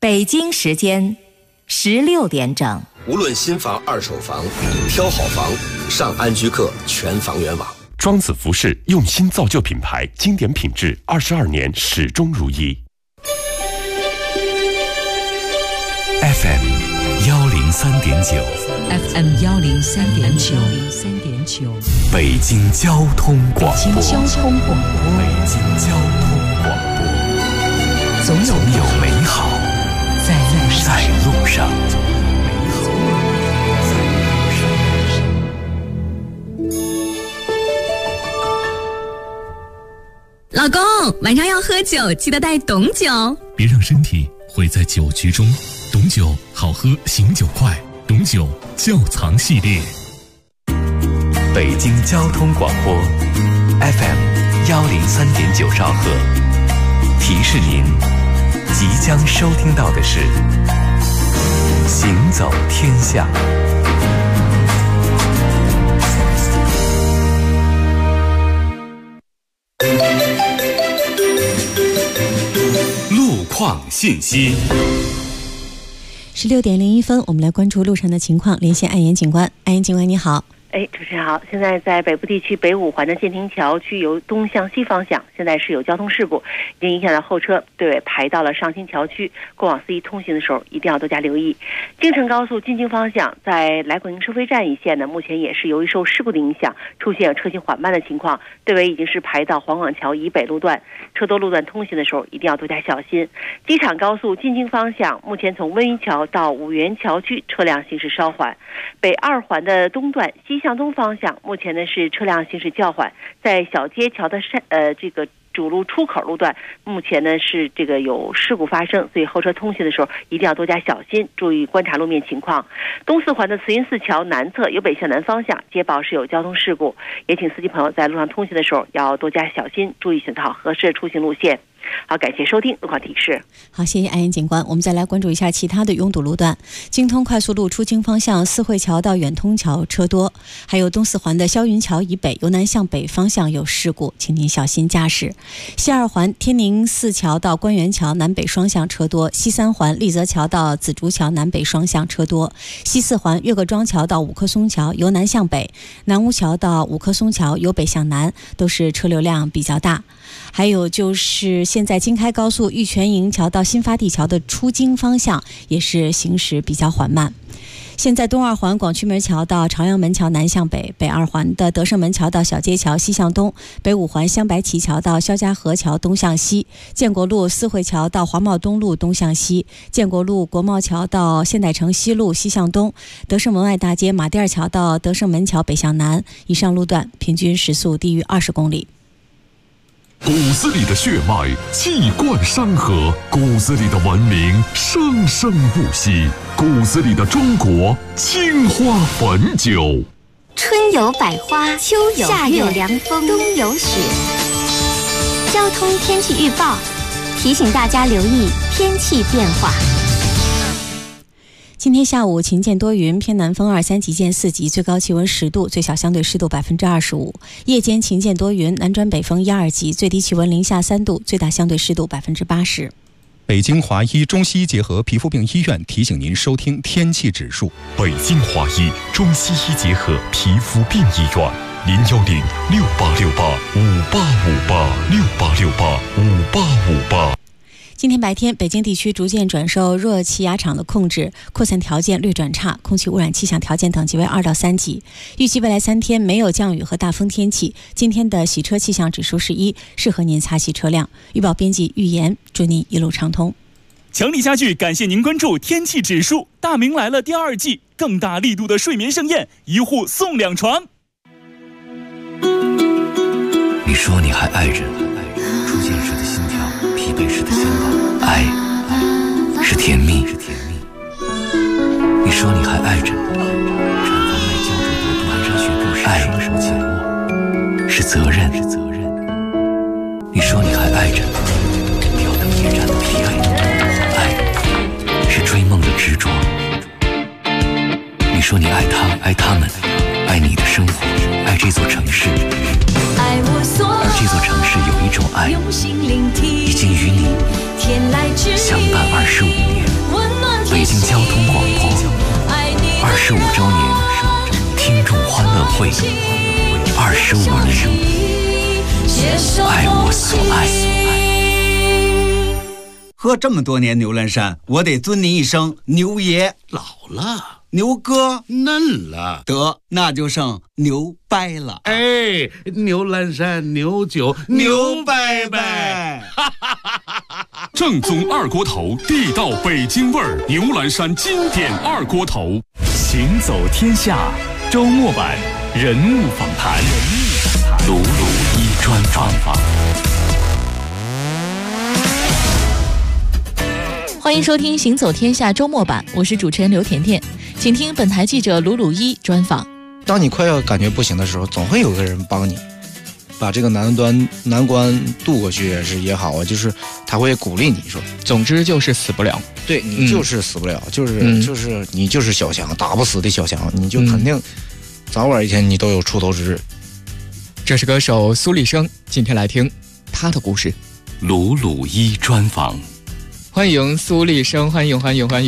北京时间16点整。 无论新房、二手房，挑好房，上安居客全房源网。 庄子服饰用心造就品牌，经典品质，22年始终如一。 FM 103.9 FM 103.9 北京交通广播。 北京交通广播。 总有美好在路上。 老公，晚上要喝酒，记得带董酒， 别让身体毁在酒局中。董酒好喝，醒酒快。董酒窖藏系列。 北京交通广播 FM 103.9兆赫，提示您即将收听到的是行走天下。 路况信息。 16点01分，我们来关注路上的情况，连线安岩警官。安岩警官你好。 主持人好，现在在北部地区北五环的建亭桥区由东向西方向，现在是有交通事故，已经影响到后车队尾排到了上新桥区，过往4-1通行的时候一定要多加留意。京承高速进京方向在来广营收费站一线呢，目前也是由于受事故的影响，出现车行缓慢的情况，队尾已经是排到黄广桥以北路段，车多路段通行的时候一定要多加小心。机场高速进京方向，目前从温榆桥到五原桥区车辆行驶稍缓，北二环的东段西向东方向目前呢是车辆行驶较缓，在小街桥的这个主路出口路段，目前呢是这个有事故发生，所以后车通行的时候一定要多加小心，注意观察路面情况。东四环的慈云寺桥南侧由北向南方向接报是有交通事故，也请司机朋友在路上通行的时候要多加小心，注意选择好合适的出行路线。好，感谢收听路况提示。 好，谢谢安岩警官。我们再来关注一下其他的拥堵路段。京通快速路出京方向四惠桥到远通桥车多，还有东四环的霄云桥以北由南向北方向有事故，请您小心驾驶。西二环天宁寺桥到官园桥南北双向车多，西三环丽泽桥到紫竹桥南北双向车多，西四环岳各庄桥到五棵松桥由南向北，南吴桥到五棵松桥由北向南，都是车流量比较大。还有就是现在京开高速玉泉营桥到新发地桥的出京方向也是行驶比较缓慢。现在东二环广渠门桥到朝阳门桥南向北，北二环的德胜门桥到小街桥西向东，北五环香白旗桥到肖家河桥东向西，建国路四惠桥到黄茂东路东向西，建国路国贸桥到现代城西路西向东，德胜门外大街马甸儿桥到德胜门桥北向南，以上路段平均时速低于20公里。 骨子里的血脉气贯山河，骨子里的文明生生不息，骨子里的中国青花汾酒。 春有百花，秋有夏有凉风，冬有雪。交通天气预报提醒大家留意天气变化。 今天下午晴见多云，偏南风2、3级见4级，最高气温10度，最小相对湿度25%。夜间晴见多云，南转北风1、2级，最低气温零下3度，最大相对湿度80%。 北京华医中西医结合皮肤病医院提醒您收听天气指数。 北京华医中西医结合皮肤病医院，0106868585868，68685858。今天白天，北京地区逐渐转受热气压场的控制，扩散条件略转差，空气污染气象条件等级为2到3级。预计未来3天没有降雨和大风天气。今天的洗车气象指数是1，适合您擦洗车辆。预报编辑预言，祝您一路畅通。 强力家具感谢您关注天气指数。大明来了第2季，更大力度的睡眠盛宴，1户送2床。 你说你还爱着，出现时的心跳，疲惫时的肩膀，爱是甜蜜。你说你还爱着，产房内胶着毒蕪蕗学步时，爱手紧握是责任。你说你还爱着，吊灯夜战的疲惫，爱是追梦的执着。你说你爱他，爱他们，爱你的生活，爱这座城市。而这座城市有一种爱，已经与你相伴25年。 喝这么多年牛栏山，我得尊您一声牛爷。 老了， 牛哥嫩了， 得那就剩牛掰了。 哎，牛栏山牛酒牛掰掰。 正宗二锅头，地道北京味儿，牛栏山经典二锅头。 行走天下周末版人物访谈，鲁鲁一专访。 欢迎收听《行走天下》周末版，我是主持人刘甜甜，请听本台记者鲁鲁一专访。 当你快要感觉不行的时候，总会有个人帮你把这个难关渡过去也好啊，就是他会鼓励你说， 总之就是死不了。 对，你就是死不了，就是你就是小强，打不死的小强，你就肯定早晚一天你都有出头之日。 这是歌手苏丽生，今天来听他的故事。 鲁鲁一专访。 欢迎苏丽生，欢迎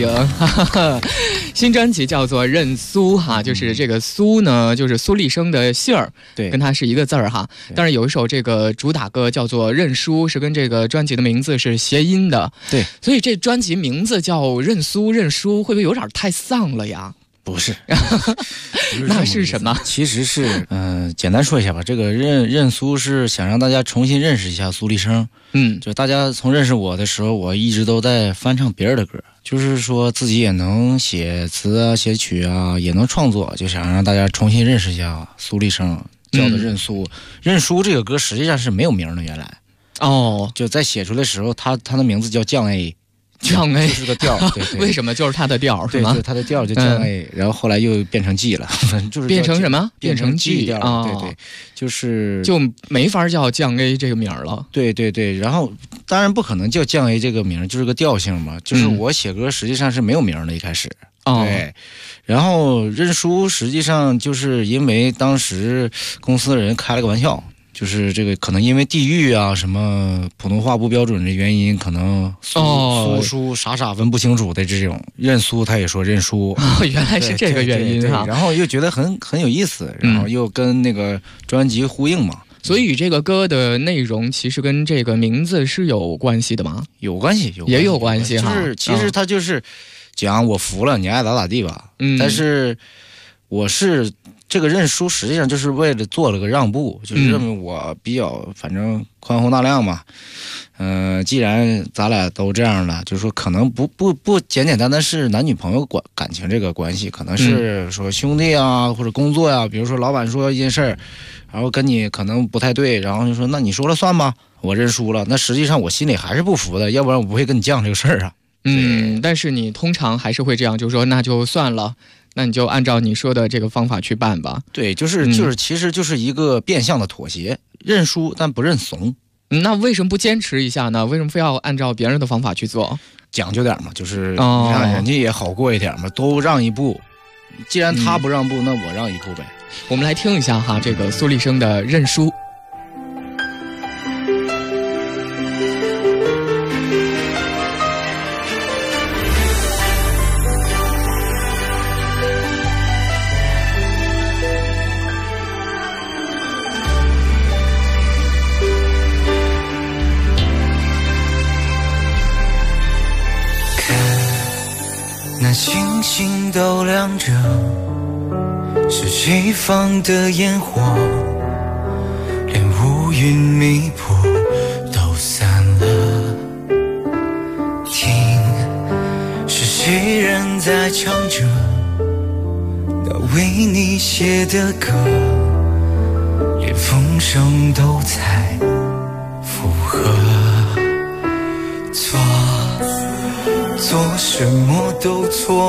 新专辑叫做《认苏》哈，就是这个苏呢，就是苏丽生的姓儿， 对， 跟他是一个字儿哈。但是有一首这个主打歌叫做《认输》，是跟这个专辑的名字是谐音的， 对。 所以这专辑名字叫《认苏》，认输会不会有点太丧了呀？ 不是， 那是什么？ 其实是，简单说一下吧。这个认苏是想让大家重新认识一下苏丽生。就大家从认识我的时候，我一直都在翻唱别人的歌，就是说自己也能写词啊、写曲啊，也能创作，就想让大家重新认识一下苏丽生，叫的认苏。认输这个歌实际上是没有名的，原来就在写出来的时候，他的名字叫降 A。 降 A 就是个调，对对。 为什么就是它的调是吗？ 对，它的调就降 A，然后后来又变成 G 了，就是变成什么？ 变成 G 调啊，对，就没法叫降 A 这个名了。 对，然后当然不可能叫降 A 这个名，就是个调性嘛。就是我写歌实际上是没有名的，一开始。对，然后认输实际上就是因为当时公司的人开了个玩笑。就是这个可能因为地域啊什么普通话不标准的原因，可能苏傻分不清楚的这种认苏，他也说认输。 原来是这个原因哈。 然后又觉得很有意思，然后又跟那个专辑呼应嘛。 所以这个歌的内容其实跟这个名字是有关系的吗？ 有关系， 也有关系哈。 就是其实他就是讲我服了，你爱咋地吧。但是我是。这个认输实际上就是为了做了个让步，就是认为我比较反正宽宏大量嘛，既然咱俩都这样了，就是说可能不简单是男女朋友感情这个关系，可能是说兄弟啊或者工作呀，比如说老板说一件事儿，然后跟你可能不太对，然后就说那你说了算吧，我认输了，那实际上我心里还是不服的，要不然我不会跟你犟这个事儿啊。 但是你通常还是会这样，就是说那就算了。那你就按照你说的这个方法去办吧。 对，就是其实就是一个变相的妥协，认输但不认怂。 那为什么不坚持一下呢？为什么非要按照别人的方法去做？ 讲究点嘛，就是你看人家也好过一点嘛，都让一步。既然他不让步，那我让一步呗。 我们来听一下哈，这个苏丽生的《认输》。 那星星都亮着，是谁放的烟火？连乌云密布都散了。听，是谁人在唱着那为你写的歌？连风声都在附和。做什么都错，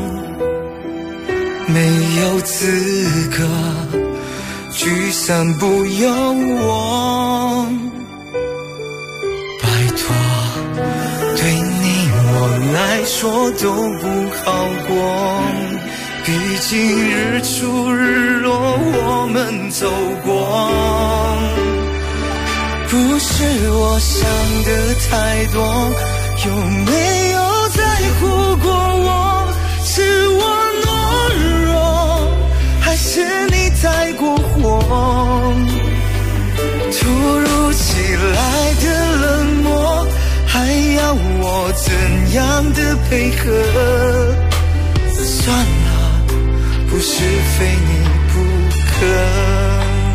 没有资格聚散不由我。拜托，对你我来说都不好过，毕竟日出日落我们走过。不是我想的太多，有没有在乎过我？是我懦弱，还是你太过火？突如其来的冷漠，还要我我怎样的配合？算了，不是非你不可。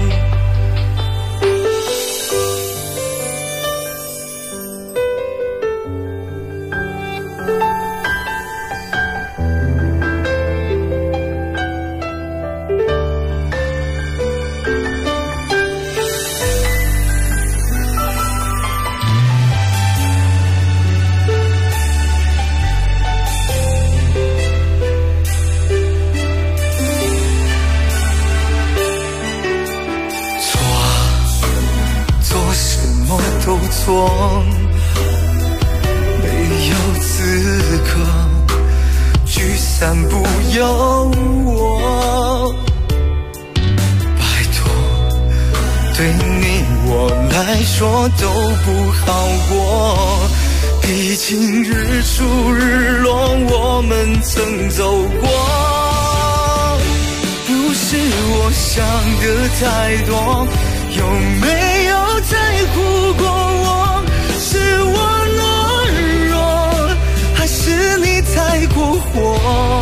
错，没有资格聚散不由我。拜托，对你我来说都不好过，毕竟日出日落我们曾走过。不是我想的太多，有没有在乎过我？是我懦弱，还是你太过火？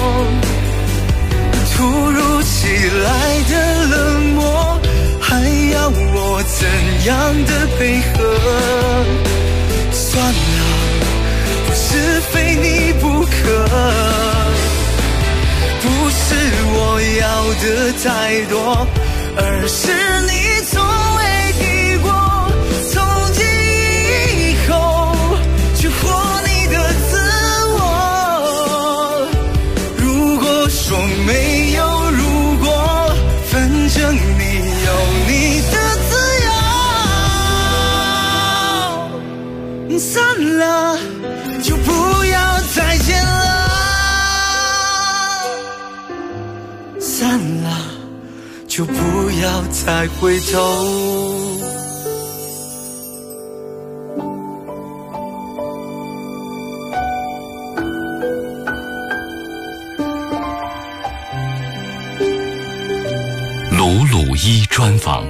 突如其来的冷漠，还要我怎样的配合？算了，不是非你不可，不是我要的太多，而是你从未给过。从今以后去活你的自我。如果说没有如果，反正你有你的自由。散了就不要再见了，散了就不要再回头。 鲁鲁一专访。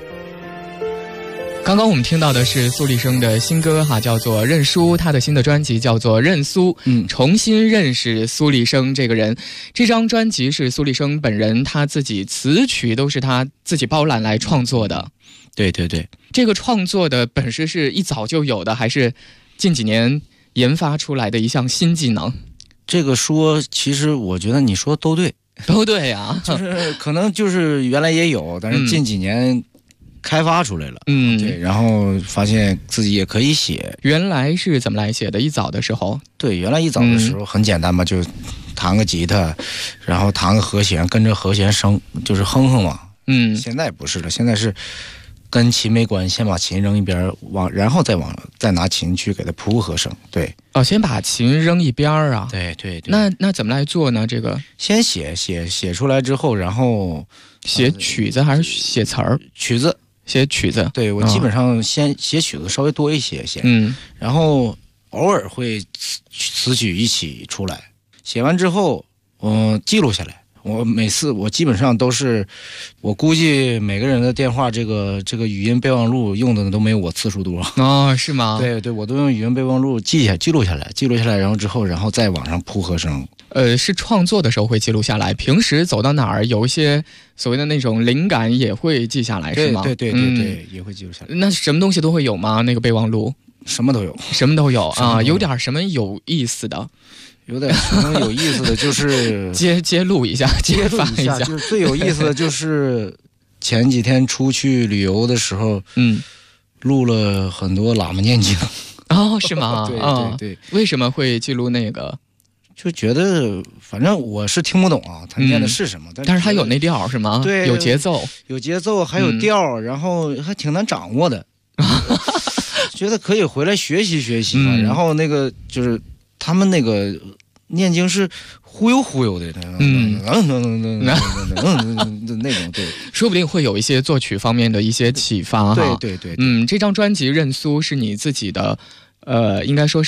刚刚我们听到的是苏丽生的新歌哈，叫做《认输》，他的新的专辑叫做《认苏》，重新认识苏丽生这个人。这张专辑是苏丽生本人他自己词曲都是他自己包揽来创作的。 对对对， 这个创作的本事是一早就有的，还是近几年研发出来的一项新技能？ 这个说，其实我觉得你说都对， 都对呀， 就是可能就是原来也有，但是近几年开发出来了，对，然后发现自己也可以写。 原来是怎么来写的？一早的时候， 对，原来一早的时候很简单嘛，就弹个吉他，然后弹个和弦，跟着和弦声，就是哼哼嘛。现在不是了，现在是跟琴没关系，先把琴扔一边，然后再拿琴去给它铺和声。对， 哦，先把琴扔一边啊。 对对对。 那怎么来做呢？这个先写出来之后，然后写曲子还是写词儿？ 曲子。 写曲子， 对，我基本上先写曲子稍微多一些，然后偶尔会词曲一起出来。写完之后，记录下来。每次我基本上都是，我估计每个人的电话这个语音备忘录用的都没有我次数多。 哦，是吗？ 对对，我都用语音备忘录记录下来，然后再往上铺和声。 是创作的时候会记录下来，平时走到哪儿有一些所谓的那种灵感也会记下来，是吗？ 对，也会记录下来。 那什么东西都会有吗？那个备忘录什么都有， 什么都有啊。有点什么有意思的？ 有点什么有意思的就是揭露一下，揭发一下。 就是最有意思的就是前几天出去旅游的时候，录了很多喇嘛念经。 哦，是吗？ 对， 为什么会记录那个？ 就觉得反正我是听不懂啊，他念的是什么， 但是他有那调是吗？ 对， 有节奏， 还有调，然后还挺难掌握的。觉得可以回来学习嘛。然后那个就是他们那个念经是忽悠的，那种，对， 说不定会有一些作曲方面的一些启发哈。 对， 这张专辑《认苏》是你自己的，应该说是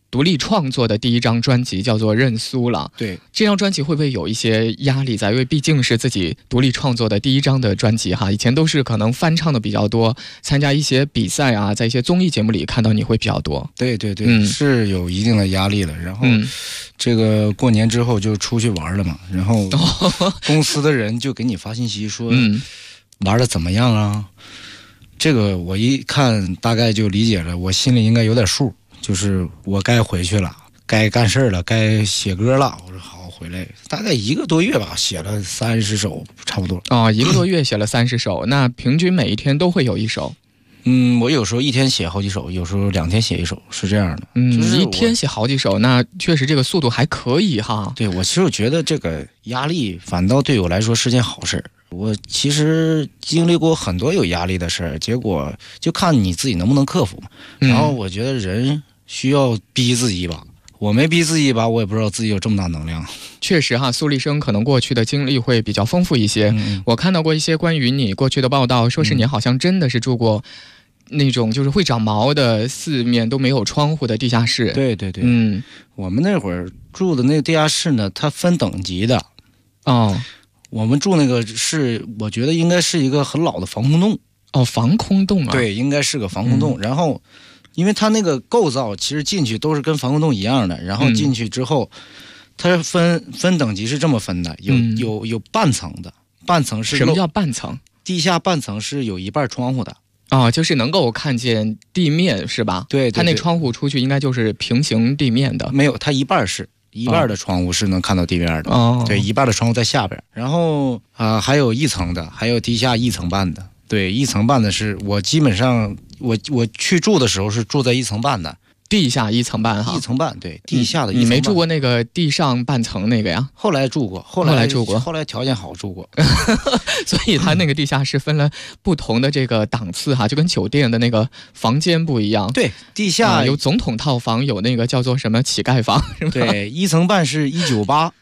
独立创作的第一张专辑，叫做《认苏》了。 对， 这张专辑会不会有一些压力在？因为毕竟是自己独立创作的第一张的专辑哈，以前都是可能翻唱的比较多，参加一些比赛啊，在一些综艺节目里看到你会比较多。 对对对，是有一定的压力了。然后这个过年之后就出去玩了嘛，然后公司的人就给你发信息说，玩的怎么样啊？这个我一看大概就理解了，我心里应该有点数，就是我该回去了，该干事了，该写歌了。我说好，回来大概1个多月吧，写了30首差不多。 1个多月写了30首，那平均每一天都会有一首？ 我有时候一天写好几首，有时候2天写一首，是这样的。 就是一天写好几首，那确实这个速度还可以哈。 对，我其实觉得这个压力反倒对我来说是件好事。我其实经历过很多有压力的事儿，结果就看你自己能不能克服。然后我觉得人需要逼自己一把，我没逼自己一把，我也不知道自己有这么大能量。 确实哈，苏立生可能过去的经历会比较丰富一些。我看到过一些关于你过去的报道，说是你好像真的是住过那种就是会长毛的4面都没有窗户的地下室。 对对对，我们那会儿住的那个地下室呢，它分等级的。我们住那个是，我觉得应该是一个很老的防空洞。 防空洞啊？ 对，应该是个防空洞。然后，因为它那个构造其实进去都是跟防空洞一样的。然后进去之后，它分等级是这么分的，有半层的，半层是什么叫半层？ 地下半层是有一半窗户的。 就是能够看见地面是吧？ 对， 它那窗户出去应该就是平行地面的。 没有，它一半是。一半的窗户是能看到地面的，对，一半的窗户在下边。然后还有1层的，还有地下1层半的。对，1层半的是我基本上我去住的时候是住在1层半的， 地下1层半哈 ，1层半，对，地下的1层半。 你没住过那个地上半层那个呀？ 后来住过，后来条件好住过。 所以它那个地下室分了不同的这个档次哈，就跟酒店的那个房间不一样。 对，地下有总统套房，有那个叫做什么乞丐房，是吧？ 对，1层半是198，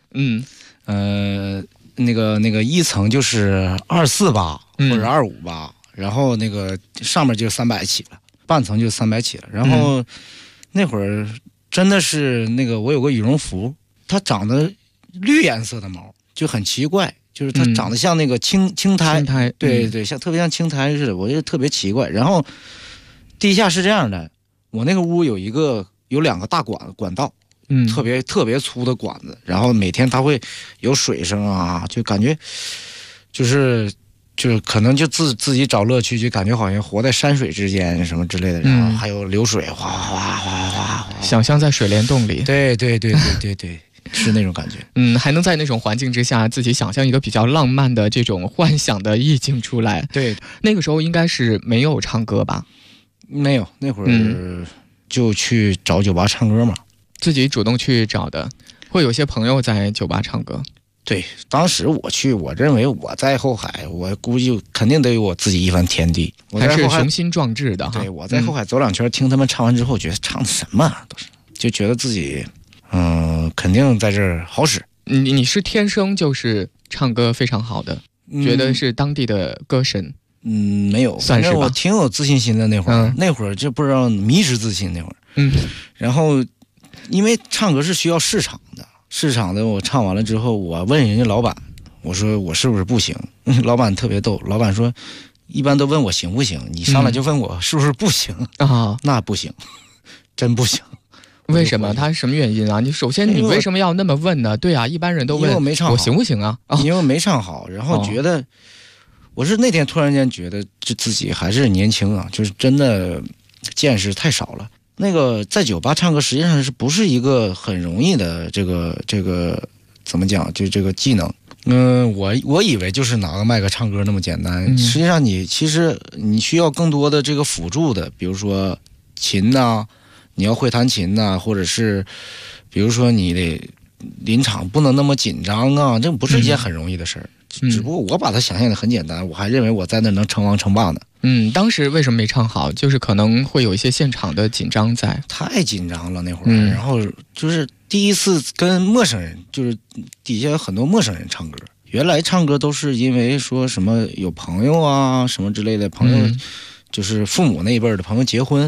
那个1层就是248或者258，然后那个上面就300起了，半层就300起了。然后那会儿真的是那个我有个羽绒服，它长得绿颜色的毛，就很奇怪。就是它长得像那个青苔，对对，特别像青苔似的，我觉得特别奇怪。然后地下是这样的，我那个屋有2个大管道，特别粗的管子，然后每天它会有水声啊，就感觉就是可能就自己找乐趣，就感觉好像活在山水之间什么之类的，然后还有流水哗哗哗哗哗， 想象在水帘洞里， 对。是那种感觉， 还能在那种环境之下自己想象一个比较浪漫的这种幻想的意境出来。 对， 那个时候应该是没有唱歌吧？ 没有，那会儿就去找酒吧唱歌嘛， 自己主动去找的。会有些朋友在酒吧唱歌。 对，当时我去，我认为我在后海，我估计肯定得有我自己一番天地。我还是雄心壮志的哈。 对，我在后海走2圈，听他们唱完之后，觉得唱的什么啊，都是，就觉得自己。肯定在这儿好使。 你是天生就是唱歌非常好的，觉得是当地的歌神？ 没有， 算是吧。 我挺有自信心的那会儿，那会儿就不知道迷失自信那会儿。然后因为唱歌是需要市场的，我唱完了之后，我问人家老板，我说我是不是不行？老板特别逗，老板说一般都问我行不行，你上来就问我是不是不行啊？那不行，真不行。 为什么？他什么原因啊？你首先你为什么要那么问呢？对啊，一般人都问我行不行啊？ 因为我没唱好，然后觉得我是那天突然间觉得就自己还是年轻啊，就是真的见识太少了。那个在酒吧唱歌实际上是不是一个很容易的这个怎么讲？就这个技能。我以为就是拿个麦克唱歌那么简单，实际上其实你需要更多的这个辅助的，比如说琴啊。你要会弹琴呐，或者是比如说你得临场不能那么紧张啊，这不是一件很容易的事儿。只不过我把它想象的很简单，我还认为我在那能称王称霸呢。 当时为什么没唱好？就是可能会有一些现场的紧张在。 太紧张了那会儿，然后就是第一次跟陌生人，就是底下有很多陌生人唱歌。原来唱歌都是因为说什么有朋友啊什么之类的朋友，就是父母那一辈的朋友结婚。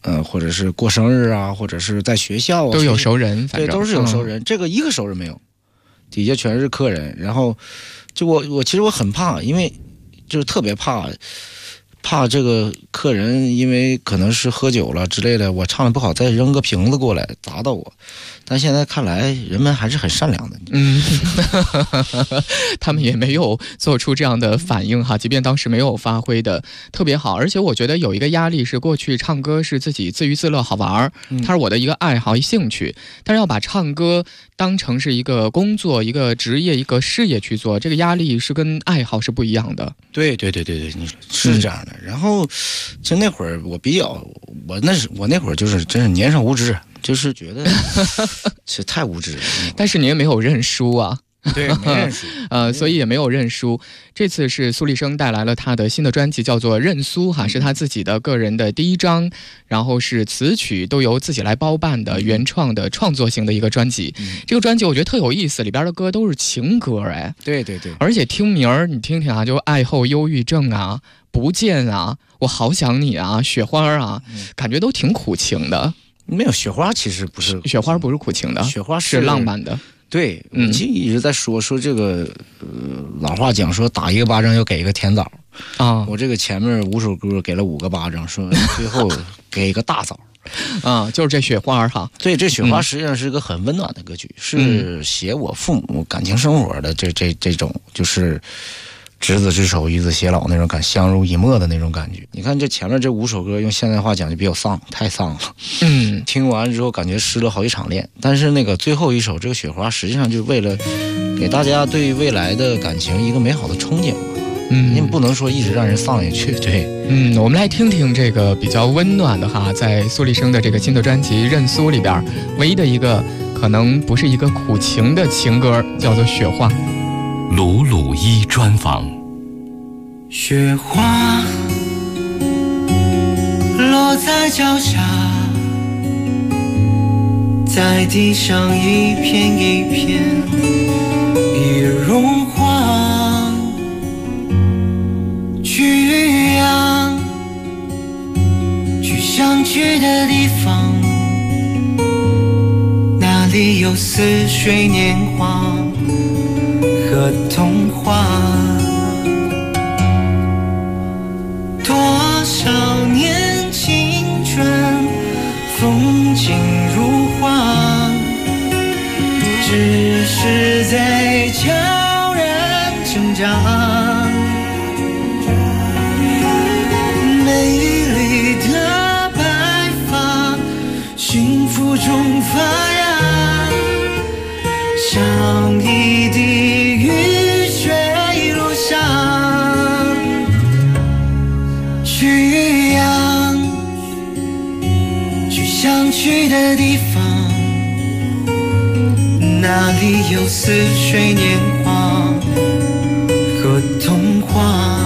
或者是过生日啊，或者是在学校啊， 都有熟人， 对，都是有熟人。这个一个熟人没有，底下全是客人。然后就我其实我很怕，因为就是特别怕这个客人，因为可能是喝酒了之类的，我唱的不好再扔个瓶子过来砸到我。但现在看来人们还是很善良的。 他们也没有做出这样的反应哈，即便当时没有发挥的特别好。而且我觉得有一个压力是，过去唱歌是自己自娱自乐好玩，它是我的一个爱好一兴趣，但是要把唱歌当成是一个工作一个职业一个事业去做，这个压力是跟爱好是不一样的。 对，你是这样的。然后就那会儿我那会儿就是真是年少无知，就是觉得是太无知了。 但是你也没有认输啊。 对，没认输所以也没有认输。这次是苏丽生带来了他的新的专辑，叫做《认苏》哈，是他自己的个人的第一张，然后是词曲都由自己来包办的原创的创作型的一个专辑。这个专辑我觉得特有意思，里边的歌都是情歌哎。 对， 而且听名儿你听听啊，就爱后忧郁症啊，不见啊，我好想你啊，雪花啊，感觉都挺苦情的。 没有，雪花其实不是， 雪花不是苦情的， 雪花是浪漫的。 对，我其实一直在说这个，老话讲说打一个巴掌要给一个甜枣啊。 我这个前面5首歌给了5个巴掌，说最后给一个大枣啊，就是这雪花哈。 对，这雪花实际上是一个很温暖的歌曲，是写我父母感情生活的这种，就是执子之手与子偕老那种相濡以沫的那种感觉。你看这前面这5首歌用现代话讲就比较丧，太丧了。听完之后感觉失了好几场恋。但是那个最后一首这个雪花，实际上就是为了给大家对未来的感情一个美好的憧憬。你不能说一直让人丧下去。对， 我们来听听这个比较温暖的哈，在苏丽生的这个新的专辑《认苏》里边，唯一的一个可能不是一个苦情的情歌，叫做《雪花》。 鲁鲁一专访。 雪花落在脚下，在地上一片一片已融化，去呀，去想去的地方，那里有似水年华和童话。多少年青春风景如画，只是在悄然成长。美丽的白发，幸福中发芽，像一滴雨水落下。去呀，去想去的地方，那里有似水年华和童话。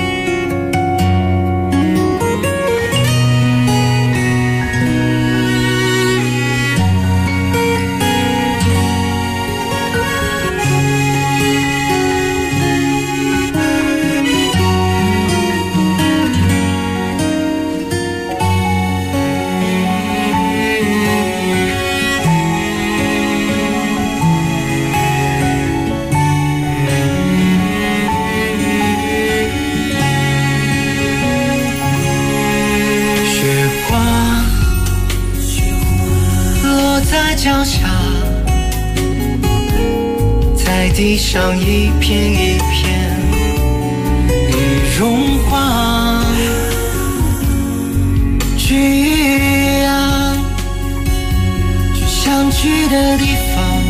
脚下，在地上一片一片已融化。去呀，去想去的地方，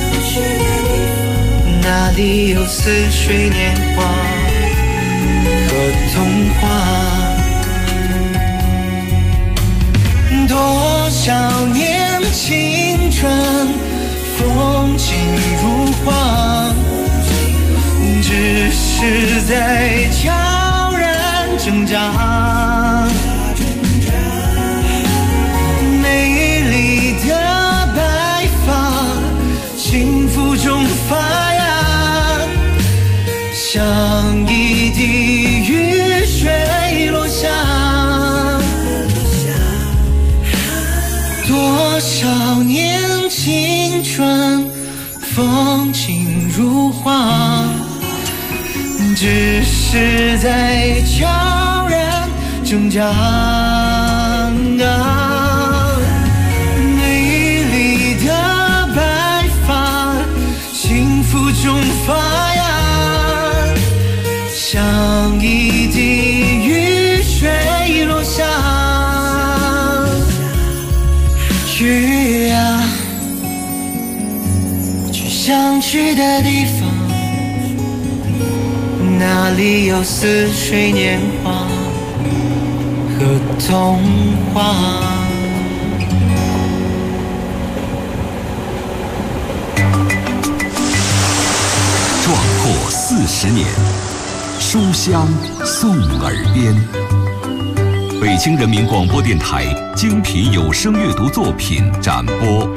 那里有似水年华和童话。多少年青春风景如画，只是在悄然挣扎。美丽的白发，幸福中发芽，像一滴雨水落下。 少年青春风景如画，只是在叫人挣扎。美丽的白发，幸福中发芽，像一滴雨水落下。去啊，去想去的地方，那里有似水年华和童话。 壮阔40年，书香送耳边。北京人民广播电台精品有声阅读作品展播。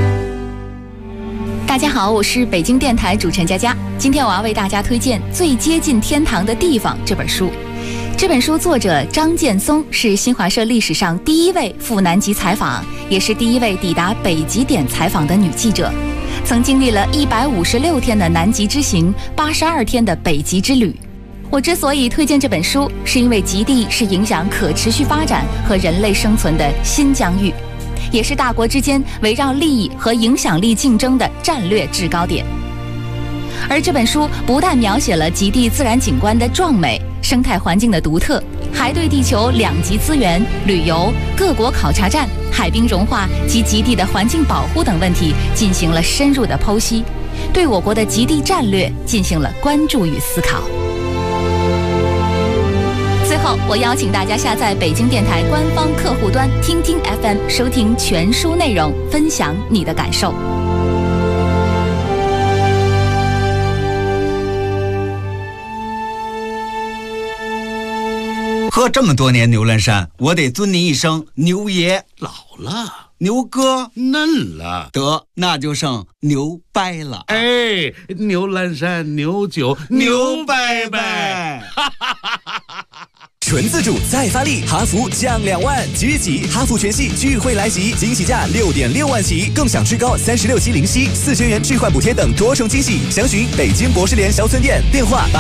大家好，我是北京电台主持人佳佳。今天我要为大家推荐《最接近天堂的地方》这本书。这本书作者张建松是新华社历史上第一位赴南极采访，也是第一位抵达北极点采访的女记者。曾经历了156天的南极之行，82天的北极之旅。我之所以推荐这本书，是因为极地是影响可持续发展和人类生存的新疆域，也是大国之间围绕利益和影响力竞争的战略制高点。而这本书不但描写了极地自然景观的壮美、生态环境的独特，还对地球2极资源、旅游、各国考察站、海冰融化及极地的环境保护等问题进行了深入的剖析，对我国的极地战略进行了关注与思考。最后，我邀请大家下载北京电台官方客户端听听 FM， 收听全书内容，分享你的感受。 喝这么多年牛栏山，我得尊您一声牛爷。 老了， 牛哥嫩了， 得那就剩牛掰了。 哎，牛栏山牛酒牛掰掰。 纯自主再发力，哈弗降2万，即日起哈弗全系聚会来袭，惊喜价6.6万起，更享最高36期零息、4000元置换补贴等多重惊喜。详询北京博士联销村店，电话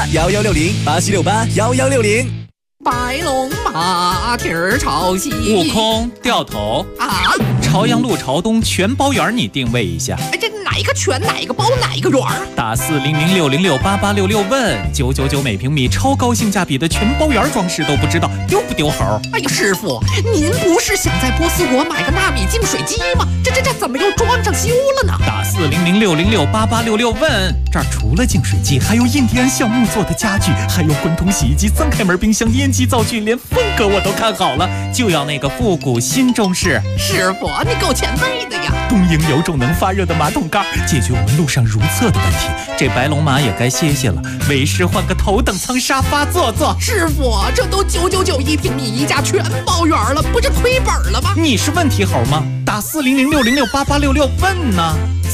87681160，87681160。 白龙马蹄儿朝西， 悟空掉头啊！ 朝阳路朝东全包园，你定位一下。 哎，这哪个全哪个包哪个园啊？ 打40060688866问999每平米，超高性价比的全包园装饰都不知道丢不丢猴？ 哎呀，师傅，您不是想在波斯国买个纳米净水机吗？这怎么又装上修了呢？ 打40060688866问，这儿除了净水机，还有印第安橡木做的家具，还有滚筒洗衣机、增开门冰箱、烟机灶具，连风格我都看好了，就要那个复古新中式。 师傅，你够前辈的呀！ 东营有种能发热的马桶盖，解决我们路上如厕的问题。这白龙马也该歇歇了，为师换个头等舱沙发坐坐。 师傅，这都9991平米一家全包圆了，不是亏本了吗？ 你是问题猴吗？打40060688866问呢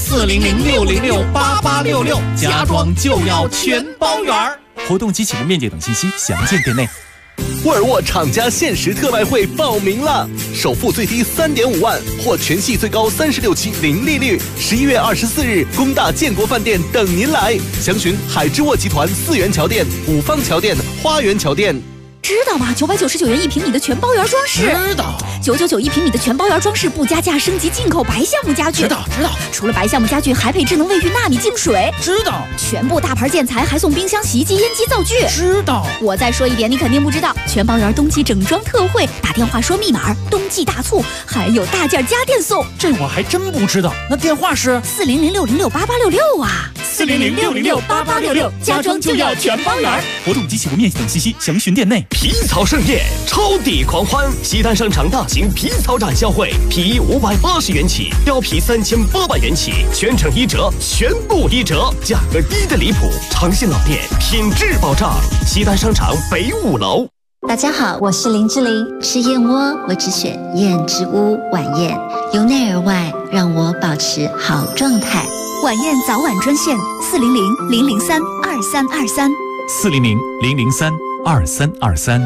，40060688866，家装就要全包圆。活动及启动面积等信息详见店内。 沃尔沃厂家限时特卖会报名了，首付最低3.5万，或全系最高36期零利率。11月24日，工大建国饭店等您来。详询海之沃集团4元桥店、五方桥店、花园桥店。 知道吗？999元1平米的全包圆装饰。 知道。 9991平米的全包圆装饰不加价，升级进口白橡木家具。 知道。 除了白橡木家具，还配智能卫浴纳米净水。 知道。 全部大牌建材还送冰箱、洗衣机、烟机、灶具。 知道。 我再说一点，你肯定不知道，全包圆冬季整装特惠，打电话说密码，冬季大促，还有大件家电送。 这我还真不知道。那电话是 40060688866啊 ，40060688866，家装就要全包圆。活动及启动面积等信息详询店内。 皮草盛宴，超抵狂欢！西单商场大型皮草展销会，皮衣580元起，貂皮3800元起，全程1折，全部1折，价格低得离谱，诚信老店，品质保障。西单商场北5楼。 大家好，我是林志玲。吃燕窝，我只选燕之屋晚宴，由内而外让我保持好状态。 晚宴早晚专线400-003-2323，400-003-2323。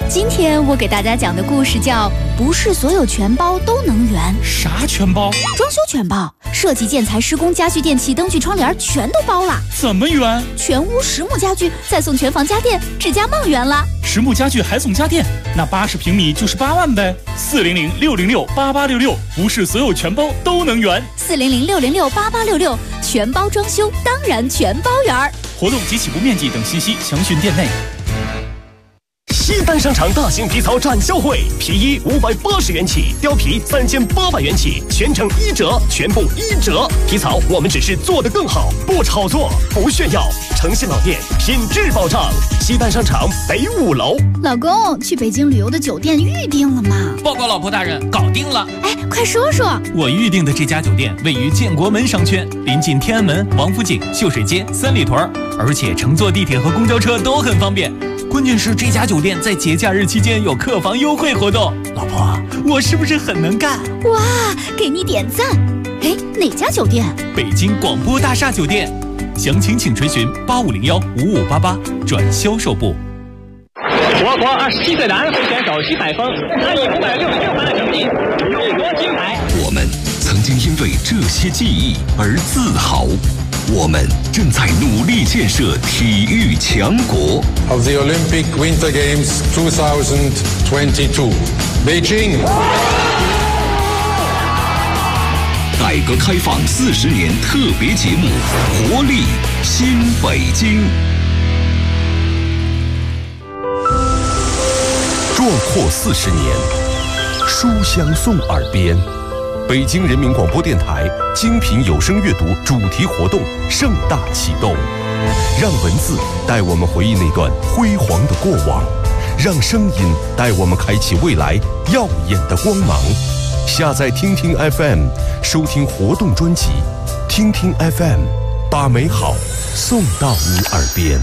今天我给大家讲的故事叫《不是所有全包都能圆》。 啥全包？ 装修全包，设计、建材、施工、家具、电器、灯具、窗帘全都包了。 怎么圆？ 全屋实木家具，再送全房家电，指甲梦圆了。 实木家具还送家电，那80平米就是8万呗。400-606-8866，不是所有全包都能圆。 400-606-8866，全包装修，当然全包圆。 活动及起步面积等信息详询店内。 西单商场大型皮草展销会，皮衣580元起，貂皮3800元起，全程1折，全部1折。皮草我们只是做得更好，不炒作，不炫耀，诚信老店，品质保障。西单商场北5楼。 老公，去北京旅游的酒店预定了吗？ 报告老婆大人，搞定了。 哎，快说说。 我预定的这家酒店位于建国门商圈，临近天安门、王府井、秀水街、三里屯，而且乘坐地铁和公交车都很方便。关键是这家酒店在节假日期间有客房优惠活动。老婆，我是不是很能干？ 哇，给你点赞。哎，哪家酒店？ 北京广播大厦酒店。详情请垂询8501-5588转销售部。 我国27岁男会选手徐海峰，他以566分的成绩勇夺金牌。 我们曾经因为这些记忆而自豪。我们正在努力建设体育强国。 Of the Olympic Winter Games 2022, Beijing. 改革开放40年特别节目《活力新北京》。 壮阔40年，书香送耳边。北京人民广播电台精品有声阅读主题活动盛大启动，让文字带我们回忆那段辉煌的过往，让声音带我们开启未来耀眼的光芒。下载听听 FM， 收听活动专辑，听听 FM， 把美好送到你耳边。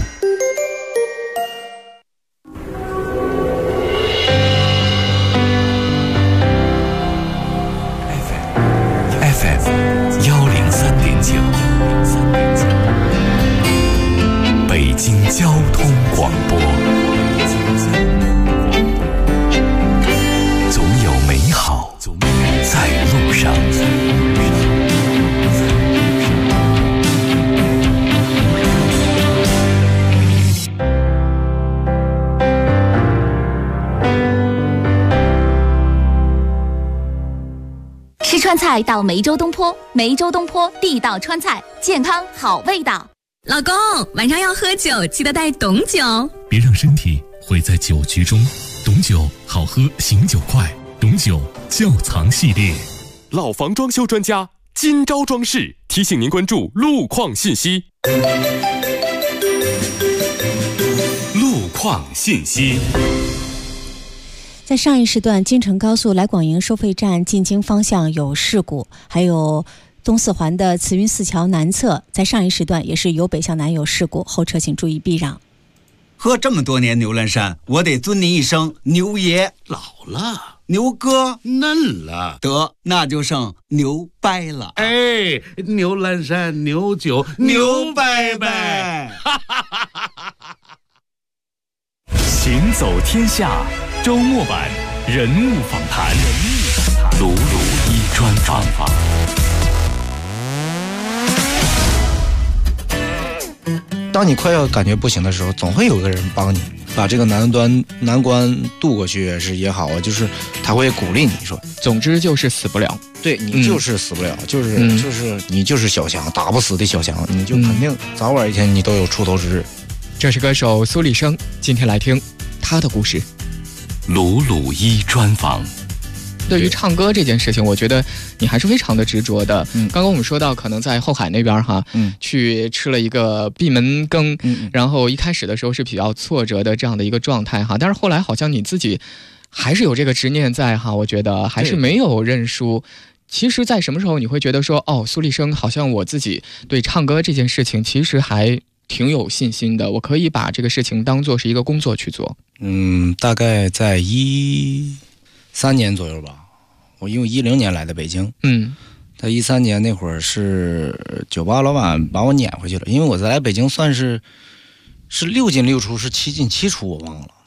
北京交通广播，总有美好在路上。 吃川菜到梅州东坡，梅州东坡地道川菜，健康好味道。 老公，晚上要喝酒，记得带董酒。 别让身体毁在酒局中，董酒好喝，醒酒快。董酒窖藏系列， 老房装修专家今朝装饰提醒您关注路况信息。 路况信息。 在上一时段，京承高速来广营收费站进京方向有事故，还有东四环的慈云寺桥南侧，在上一时段也是由北向南有事故，后车请注意避让。 喝这么多年牛栏山，我得尊您一声牛爷。 老了， 牛哥嫩了， 得那就剩牛掰了。 哎，牛栏山牛酒牛掰掰。 行走天下周末版人物访谈， 鲁鲁一专访。 当你快要感觉不行的时候，总会有个人帮你把这个难关渡过去也好啊，就是他会鼓励你说， 总之就是死不了。 对，你就是死不了，就是你就是小强，打不死的小强，你就肯定早晚一天你都有出头之日。 这是歌手苏丽生，今天来听他的故事。 鲁鲁一专访。 对于唱歌这件事情，我觉得你还是非常的执着的。刚刚我们说到，可能在后海那边去吃了一个闭门羹，然后一开始的时候是比较挫折的这样的一个状态但是后来好像你自己还是有这个执念在我觉得还是没有认输。其实在什么时候你会觉得说，苏丽生好像我自己对唱歌这件事情其实还挺有信心的，我可以把这个事情当作是一个工作去做。 大概在13年左右吧。我因为10年来的北京，在13年那会儿是酒吧老板把我撵回去了，因为我在来北京算是6进6出，是7进7出，我忘了。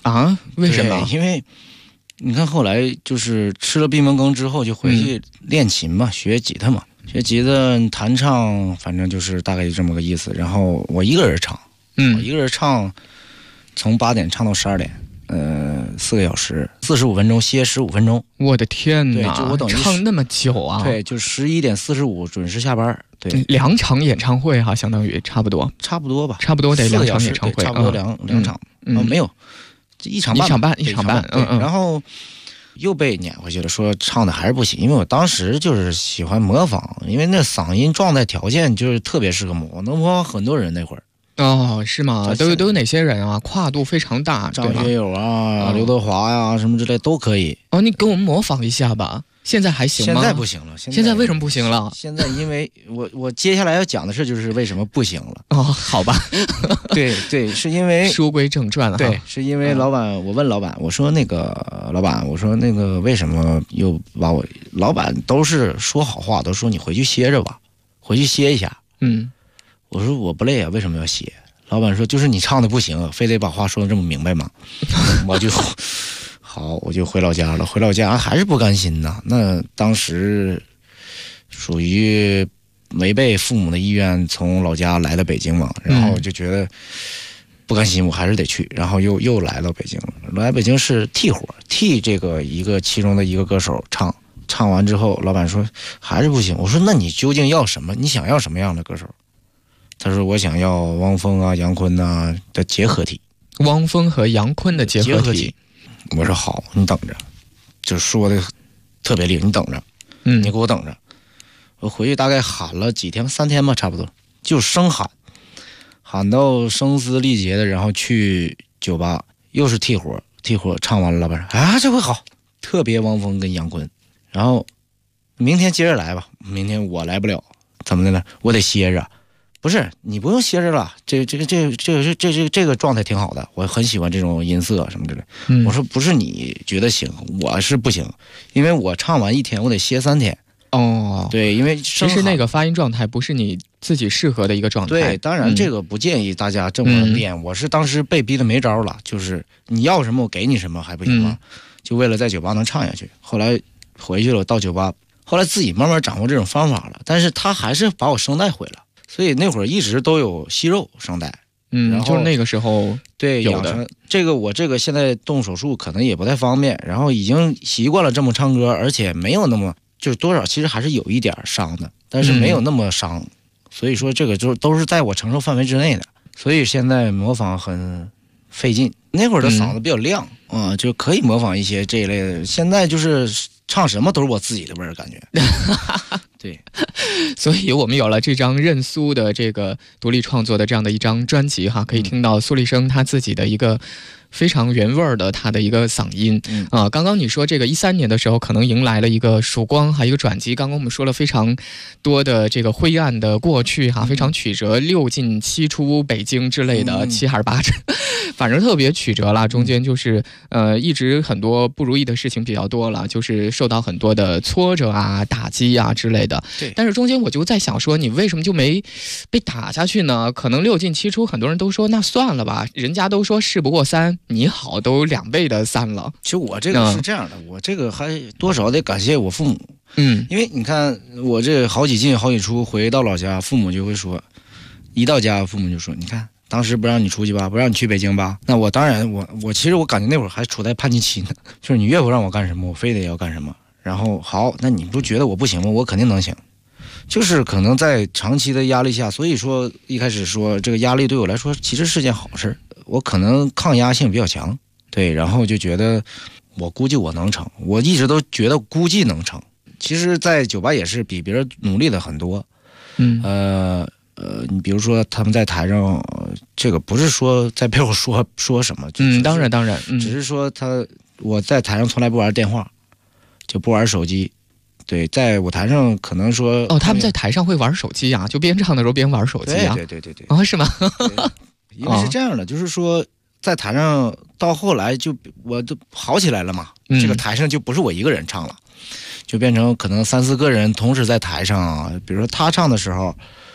啊？为什么？ 因为你看后来就是吃了闭门羹之后，就回去练琴嘛，学吉他嘛，学吉他弹唱，反正就是大概就这么个意思。然后我一个人唱，我一个人唱，从8点唱到12点。4个小时，45分钟，歇15分钟。 我的天哪！ 对，就我等于唱那么久啊？ 对，就11点45准时下班。对 ，2场演唱会哈，相当于差不多吧， 差不多得2场演唱会， 差不多两场。没有，1场半。然后又被撵回去了，说唱的还是不行，因为我当时就是喜欢模仿，因为那嗓音状态条件就是特别适合模仿，能模仿很多人那会儿。 哦，是吗？都有哪些人啊？跨度非常大， 张学友啊、刘德华呀、什么之类都可以。 哦，你给我们模仿一下吧。现在还行吗？ 现在不行了。 现在为什么不行了？ 现在因为我接下来要讲的事就是为什么不行了。 哦，好吧。 对，是因为书归正传了。 对，是因为老板，我问老板，我说那个老板，我说那个为什么又把我？老板都是说好话，都说你回去歇着吧，回去歇一下。我说我不累啊，为什么要歇？老板说就是你唱的不行，非得把话说的这么明白吗？我就回老家了。回老家还是不甘心呐。那当时属于违背父母的意愿，从老家来到北京嘛，然后就觉得不甘心，我还是得去，然后又来到北京了。来北京是替活，替这个其中的一个歌手唱完之后，老板说还是不行。我说那你究竟要什么？你想要什么样的歌手？他说我想要汪峰啊、杨坤啊的结合体。 汪峰和杨坤的结合体。 我说好，你等着，就说的特别厉害，你等着，你给我等着。我回去大概喊了几天，3天吧，差不多，就生喊到声嘶力竭的，然后去酒吧又是替活，唱完了，老板说啊这回好，特别汪峰跟杨坤，然后明天接着来吧，明天我来不了，怎么的呢？我得歇着。不是，你不用歇着了，这个状态挺好的，我很喜欢这种音色什么之类。我说不是你觉得行，我是不行，因为我唱完1天，我得歇3天。 哦， 对，因为其实那个发音状态不是你自己适合的一个状态。 对，当然这个不建议大家这么练。我是当时被逼的没招了，就是你要什么我给你什么还不行吗？就为了在酒吧能唱下去。后来回去了，到酒吧，后来自己慢慢掌握这种方法了，但是他还是把我声带毁了。所以那会儿一直都有息肉声带， 然后就是那个时候对养成这个，我这个现在动手术可能也不太方便，然后已经习惯了这么唱歌，而且没有那么就是多少其实还是有一点伤的，但是没有那么伤，所以说这个就都是在我承受范围之内的，所以现在模仿很费劲。那会儿的嗓子比较亮就可以模仿一些这一类的，现在就是唱什么都是我自己的味儿感觉。对， 所以我们有了这张任苏的这个独立创作的这样的一张专辑哈，可以听到苏立生他自己的一个非常原味的他的一个嗓音刚刚你说这个13年的时候可能迎来了一个曙光，还有一个转机。刚刚我们说了非常多的这个灰暗的过去哈，非常曲折，6进7出北京之类的，7还是8反正特别曲折啦。中间就是一直很多不如意的事情比较多了，就是受到很多的挫折啊、打击啊之类的。 对， 但是中间我就在想说，你为什么就没被打下去呢？可能6进7出，很多人都说那算了吧，人家都说事不过3，你好都2倍的3了。 其实我这个是这样的，我这个还多少得感谢我父母。因为你看我这好几进好几出，回到老家，父母就会说，一到家父母就说，你看当时不让你出去吧，不让你去北京吧，那我当然我其实我感觉那会儿还处在叛逆期呢，就是你越不让我干什么，我非得要干什么。然后好，那你不觉得我不行吗？我肯定能行。就是可能在长期的压力下，所以说一开始说这个压力对我来说其实是件好事，我可能抗压性比较强，对，然后就觉得我估计我能成，我一直都觉得估计能成。其实在酒吧也是比别人努力的很多。你比如说他们在台上，这个不是说在背后说什么， 当然， 只是说我在台上从来不玩电话，就不玩手机。对，在舞台上可能说他们在台上会玩手机啊，就边唱的时候边玩手机啊。 对， 是吗？ 因为是这样的，就是说在台上到后来我就好起来了嘛，这个台上就不是我一个人唱了，就变成可能3-4个人同时在台上，比如说他唱的时候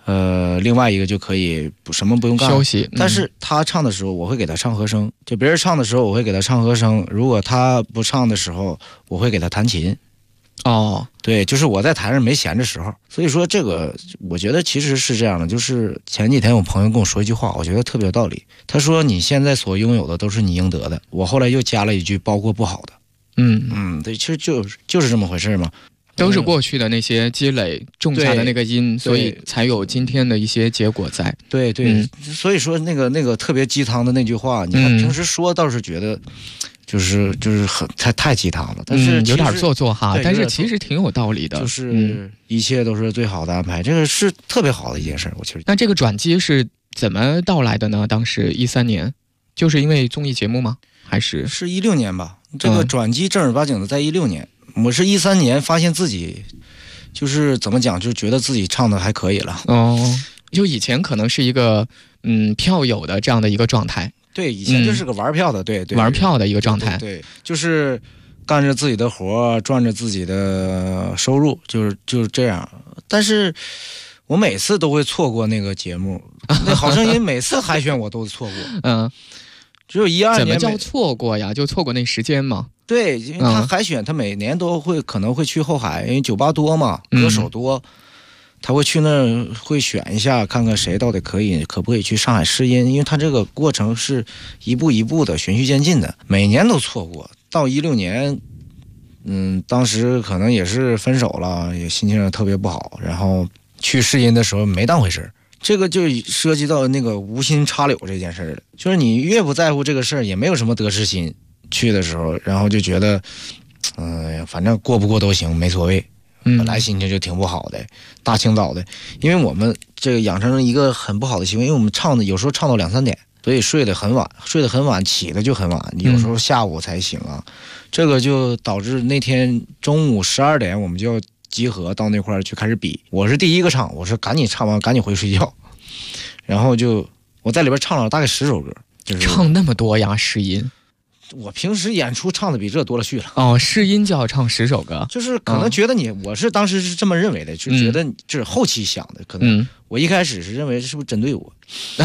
另外一个就可以什么不用干休息。 但是他唱的时候，我会给他唱和声，就别人唱的时候，我会给他唱和声。如果他不唱的时候，我会给他弹琴。 哦， 对，就是我在台上没闲着时候。所以说这个，我觉得其实是这样的。就是前几天我朋友跟我说一句话，我觉得特别有道理。他说：“你现在所拥有的都是你应得的。”我后来又加了一句，包括不好的。对，其实就是这么回事嘛。 都是过去的那些积累种下的那个因，所以才有今天的一些结果在。 对对，所以说那个特别鸡汤的那句话，你看平时说倒是觉得就是很太鸡汤了，但是有点做作哈，但是其实挺有道理的。 就是一切都是最好的安排，这个是特别好的一件事。我其实那这个转机是怎么到来的呢？当时13年，就是因为综艺节目吗？还是 16年吧？这个转机正儿八经的在16年。我是13年发现自己，就是怎么讲，就觉得自己唱的还可以了。 就以前可能是一个票友的这样的一个状态。 对，以前就是个玩票的，对， 玩票的一个状态。 对，就是干着自己的活，赚着自己的收入，就是这样。但是我每次都会错过那个节目，那好声音每次海选我都错过。只有12年。 怎么叫错过呀？就错过那时间吗？ 对，因为他海选，他每年都可能会去后海，因为酒吧多嘛，歌手多，他会去那儿会选一下，看看谁到底可不可以去上海试音，因为他这个过程是一步一步的循序渐进的，每年都错过。到16年，当时可能也是分手了，也心情特别不好，然后去试音的时候没当回事。这个就涉及到那个无心插柳这件事了，就是你越不在乎这个事儿，也没有什么得失心。去的时候，然后就觉得，反正过不过都行，没所谓。本来心情就挺不好的，大清早的，因为我们这个养成了一个很不好的习惯，因为我们唱的有时候唱到2、3点，所以睡得很晚，起的就很晚，有时候下午才醒啊。这个就导致那天中午12点我们就要集合到那块儿去开始比。我是第一个唱，我说赶紧唱完赶紧回睡觉，然后我在里边唱了大概10首歌，就是唱那么多呀，试音。 我平时演出唱的比这多了去了。 试音就要唱10首歌， 就是可能觉得我是当时是这么认为的，就觉得这是后期想的，可能我一开始是认为是不是针对我，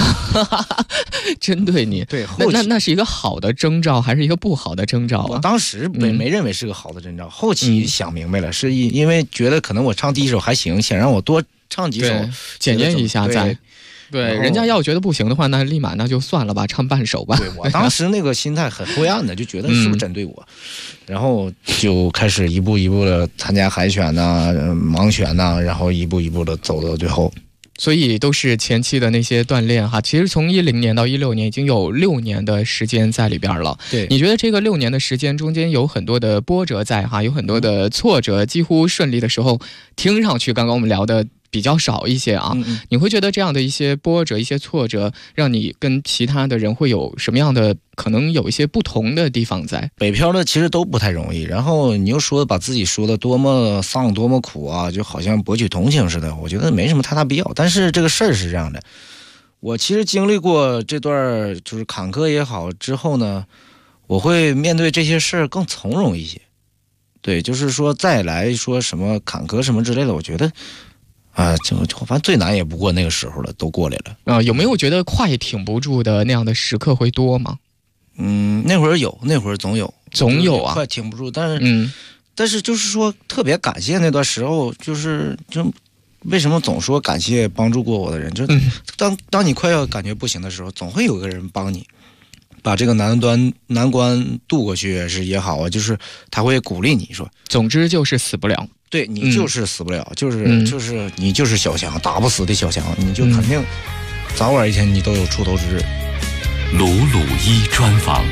针对你？ 对， 那是一个好的征兆还是一个不好的征兆啊？ 我当时没认为是个好的征兆，后期想明白了，是因为觉得可能我唱第1首还行，想让我多唱几首， 检验一下再。对，人家要觉得不行的话，那立马那就算了吧，唱半首吧。 对，我当时那个心态很灰暗的，就觉得是不是针对我，然后就开始一步一步的参加海选呐、盲选呐，然后一步一步的走到最后。 所以都是前期的那些锻炼哈，其实从10年到16年已经有6年的时间在里边了。 对， 你觉得这个6年的时间中间有很多的波折在哈，有很多的挫折，几乎顺利的时候，听上去刚刚我们聊的比较少一些啊。你会觉得这样的一些波折、一些挫折，让你跟其他的人会有什么样的可能有一些不同的地方在？ 北漂的其实都不太容易，然后你又说把自己说的多么丧、多么苦啊，就好像博取同情似的，我觉得没什么太大必要。但是这个事儿是这样的，我其实经历过这段就是坎坷也好之后呢，我会面对这些事儿更从容一些。对，就是说再来说什么坎坷什么之类的，我觉得就反正最难也不过那个时候了，都过来了。 有没有觉得快挺不住的那样的时刻会多吗？ 那会儿有，那会儿总有啊，快挺不住。但是就是说特别感谢那段时候，就为什么总说感谢帮助过我的人？就当你快要感觉不行的时候，总会有个人帮你把这个难关渡过去也好啊，就是他会鼓励你说， 总之就是死不了。 对，你就是死不了，就是你就是小强，打不死的小强，你就肯定早晚一天你都有出头之日。 鲁鲁一专访。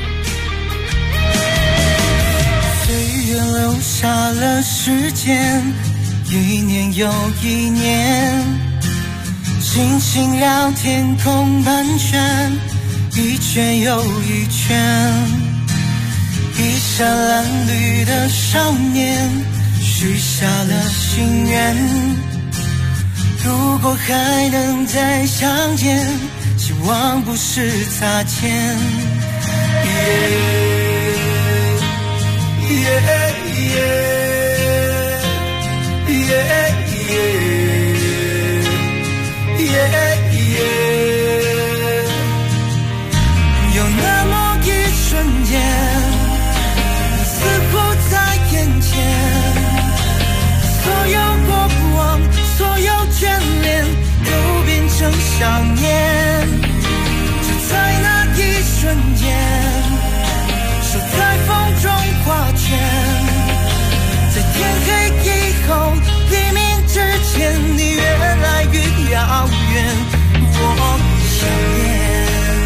岁月留下了时间，一年又一年，轻轻让天空盘旋，一圈又一圈，一山蓝绿的少年许下了心愿，如果还能再相见，希望不是擦肩。 想念，就在那一瞬间，手在风中画圈，在天黑以后黎明之前，你越来越遥远，我想念。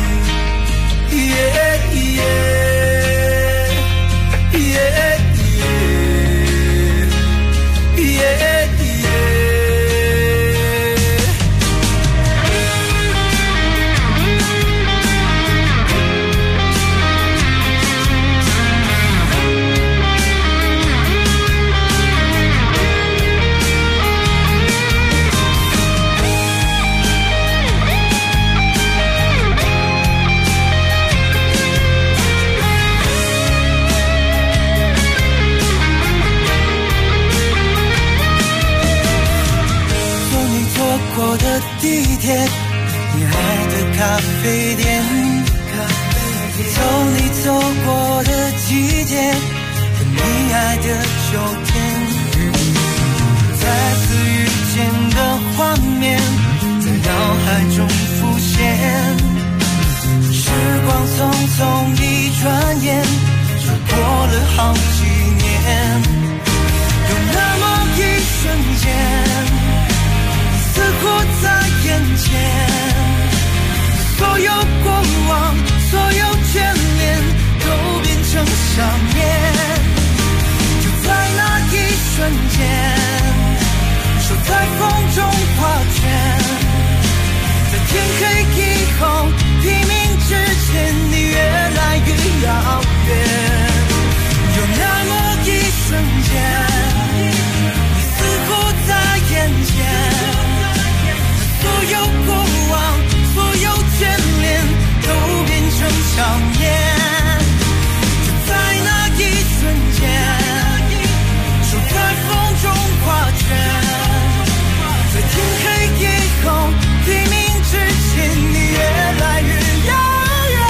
地铁，你爱的咖啡店，走你走过的季节，和你爱的秋天，再次遇见的画面在脑海中浮现，时光匆匆一转眼，就过了好几年，有那么一瞬间，似乎在眼前，所有过往，所有眷恋都变成想念，就在那一瞬间，手在风中画圈，在天黑以后黎明之前，你越来越遥远，有那么一瞬间，你似乎在眼前，所有过往，所有眷恋都变成想念，就在那一瞬间，手在风中画圈，在天黑以后黎明之前，你越来越遥远。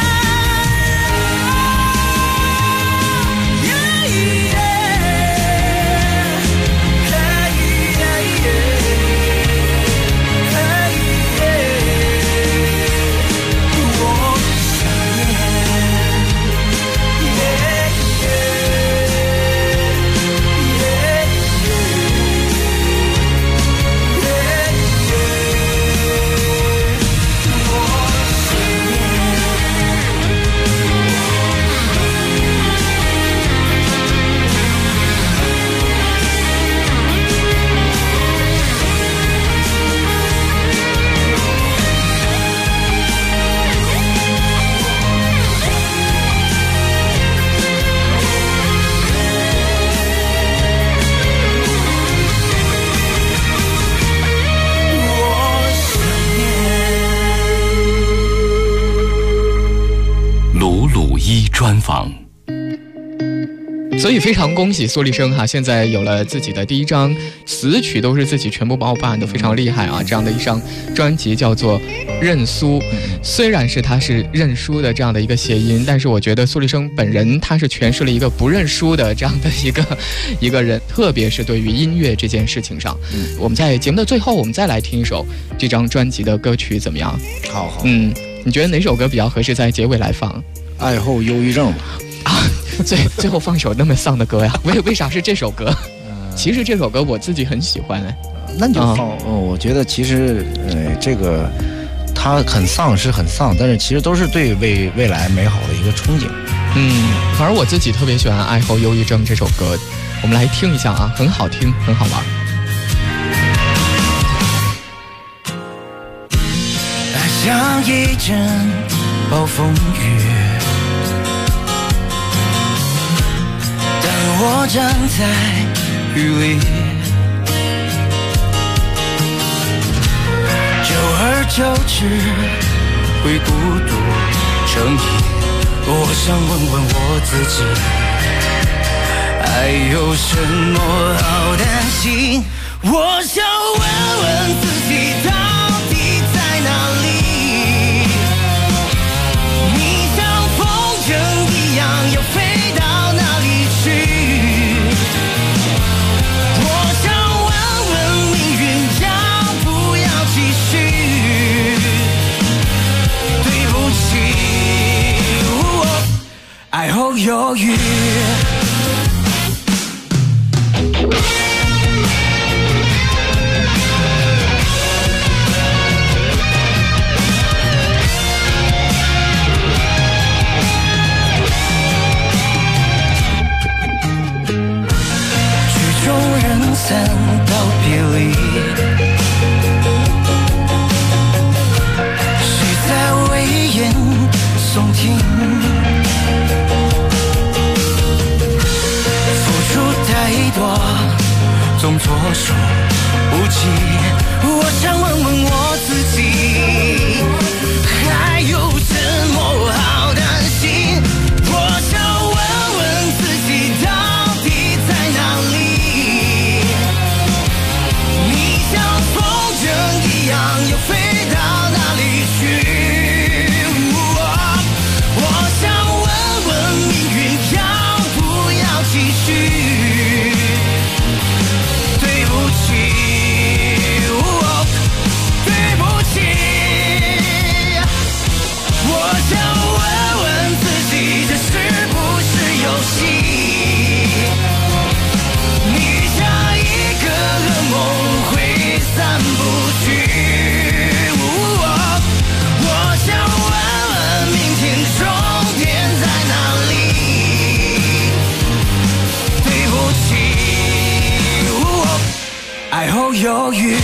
专访。 所以非常恭喜苏丽生哈，现在有了自己的第一张词曲都是自己全部包办的，非常厉害啊！这样的一张专辑叫做《认苏》，虽然是他是认输的这样的一个谐音，但是我觉得苏丽生本人他是诠释了一个不认输的这样的一个人，特别是对于音乐这件事情上。我们在节目的最后，我们再来听一首这张专辑的歌曲，怎么样？ 好， 你觉得哪首歌比较合适在结尾来放？ 爱后忧郁症吧。 最后放首那么丧的歌呀？为啥是这首歌？其实这首歌我自己很喜欢哎。 那你就放，我觉得其实这个它很丧是很丧，但是其实都是对未来美好的一个憧憬。 反正我自己特别喜欢《爱后忧郁症》这首歌，我们来听一下啊，很好听，很好玩。 像一阵暴风雨，当我站在雨里，久而久之会孤独成瘾。我想问问我自己，还有什么好担心？我想问问自己，到底在哪里？你像风筝一样要飞到哪里去？我想问问命运要不要继续？ 犹豫。曲终人散到别离，谁在危言耸听？付出太多，总措手不及。我想问问我自己，还有什么好担心？我想问问自己，到底在哪里？你像风筝一样，又飞到哪里去？我想问问命运，要不要继续？对不起，对不起，我想问问自己，这是不是游戏？你像一个噩梦，挥散不去。我想问问明天终点在哪里？对不起，爱后犹豫。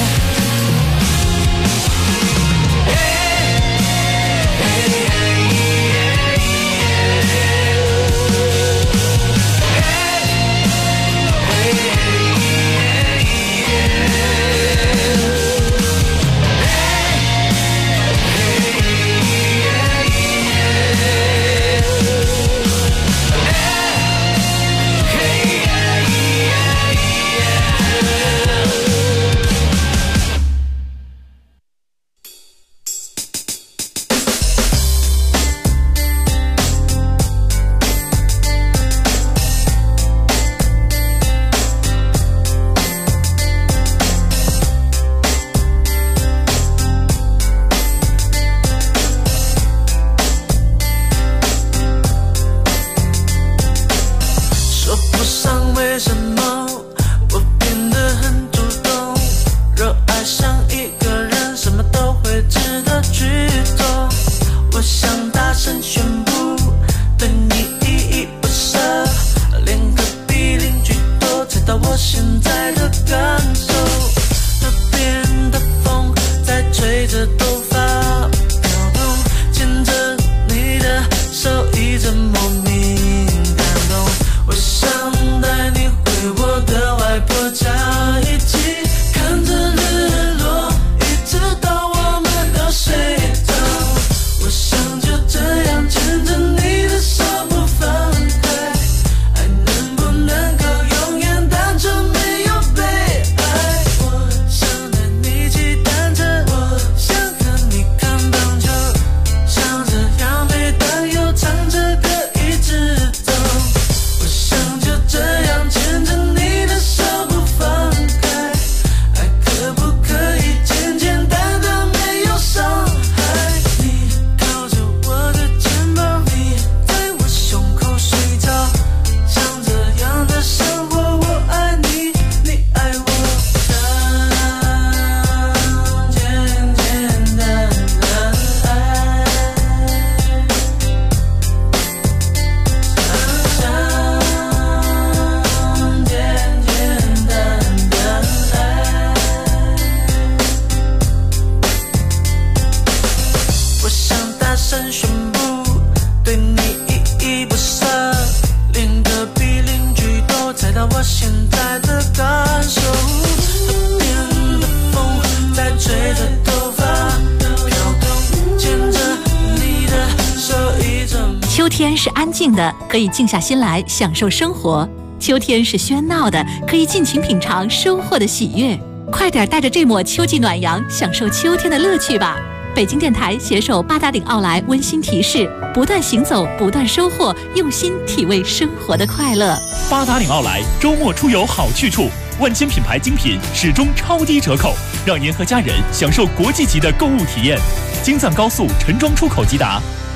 秋天是安静的，可以静下心来享受生活；秋天是喧闹的，可以尽情品尝收获的喜悦。快点带着这抹秋季暖阳，享受秋天的乐趣吧！北京电台携手八达岭奥莱温馨提示：不断行走，不断收获，用心体味生活的快乐。 八达岭奥莱周末出游好去处，万千品牌精品始终超低折扣，让您和家人享受国际级的购物体验。京藏高速陈庄出口即达。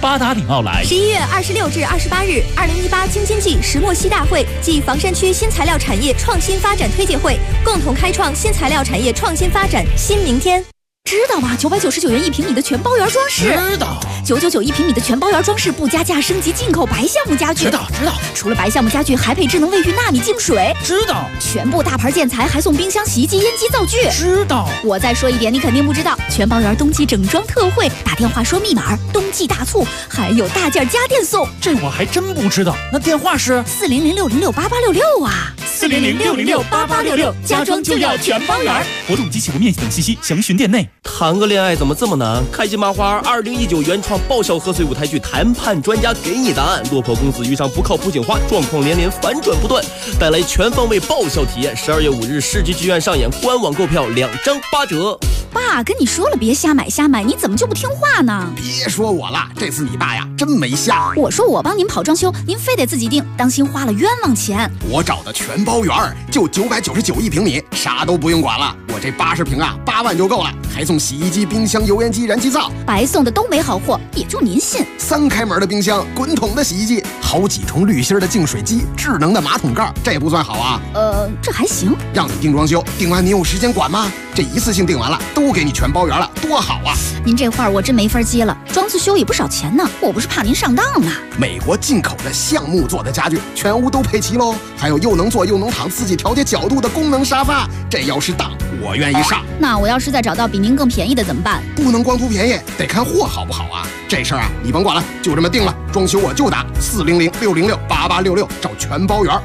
八达岭奥莱。 11月26至28日，2018京津冀石墨烯大会暨房山区新材料产业创新发展推介会共同开创新材料产业创新发展新明天。知道吗？999元1平米的全包圆装饰。 知道。 9991平米的全包圆装饰不加价升级进口白橡木家具。 知道。 除了白橡木家具，还配智能卫浴纳米净水。 知道。 全部大牌建材还送冰箱、洗衣机、烟机、灶具。 知道。 我再说一遍，你肯定不知道，全包圆冬季整装特惠，打电话说密码，冬季大促，还有大件家电送。 这我还真不知道。那电话是 400-606-8866啊 ，400-606-8866，家装就要全包圆。活动及起步面积等信息详询店内。 谈个恋爱怎么这么难？开心麻花2019原创爆笑贺岁舞台剧《谈判专家》给你答案。落魄公子遇上不靠谱警花，状况连连，反转不断，带来全方位爆笑体验。12月5日世纪剧院上演，官网购票2张8折。 爸跟你说了别瞎买，你怎么就不听话呢？ 别说我了，这次你爸呀真没瞎。 我说我帮您跑装修，您非得自己定，当心花了冤枉钱。 我找的全包圆就9991平米，啥都不用管了。我这80平啊，8万就够了，还送洗衣机、冰箱、油烟机、燃气灶。 白送的都没好货，也就您信。 3开门的冰箱，滚筒的洗衣机，好几重滤芯的净水机，智能的马桶盖，这不算好啊？ 这还行。 让你定装修，定完你有时间管吗？这一次性定完了，都给你全包圆了，多好啊！ 您这话我真没法接了，装次修也不少钱呢，我不是怕您上当呢。 美国进口的橡木做的家具，全屋都配齐喽，还有又能坐又能躺、自己调节角度的功能沙发，这要是当，我愿意上。 那我要是再找到比您更便宜的怎么办？ 不能光图便宜，得看货好不好啊！这事儿啊，你甭管了，就这么定了。装修我就打400-606-8866，找全包圆。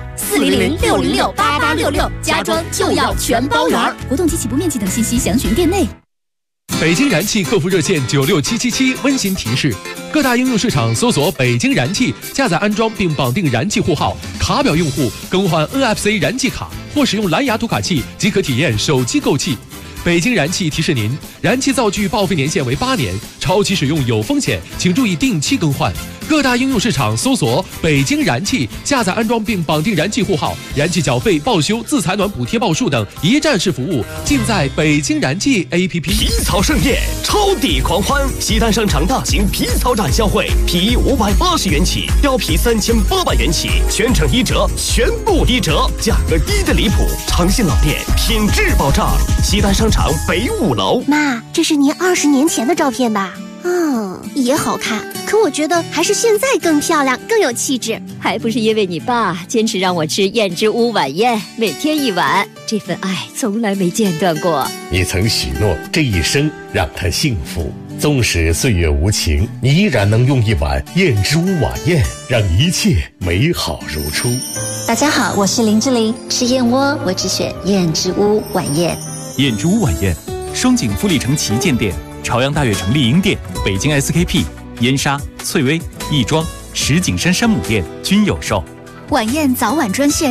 400-606-8866，家装就要全包圆。活动及起步面积等信息详询店内。 北京燃气客服热线96777温馨提示：各大应用市场搜索北京燃气，下载安装并绑定燃气户号，卡表用户更换 NFC 燃气卡或使用蓝牙读卡器即可体验手机购气。北京燃气提示您，燃气灶具报废年限为8年，超期使用有风险，请注意定期更换。各大应用市场搜索北京燃气，下载安装并绑定燃气户号，燃气缴费、报修、自采暖补贴报数等一站式服务，尽在北京燃气 APP。 皮草盛宴，抄底狂欢！西单商场大型皮草展销会，皮衣580元起，貂皮3800元起，全程1折，全部1折，价格低的离谱。诚信老店，品质保障。西单商场北5楼。 妈，这是您20年前的照片吧？也好看，可我觉得还是现在更漂亮，更有气质。 还不是因为你爸坚持让我吃燕之屋晚宴，每天1碗，这份爱从来没间断过。 你曾许诺这一生让他幸福，纵使岁月无情，你依然能用1碗燕之屋晚宴让一切美好如初。 大家好，我是林志玲，吃燕窝我只选燕之屋晚宴。 燕之屋晚宴，双井富力城旗舰店、朝阳大悦城丽婴店、北京 SKP、燕莎、翠微、亦庄、石景山山姆店均有售。 晚宴早晚专线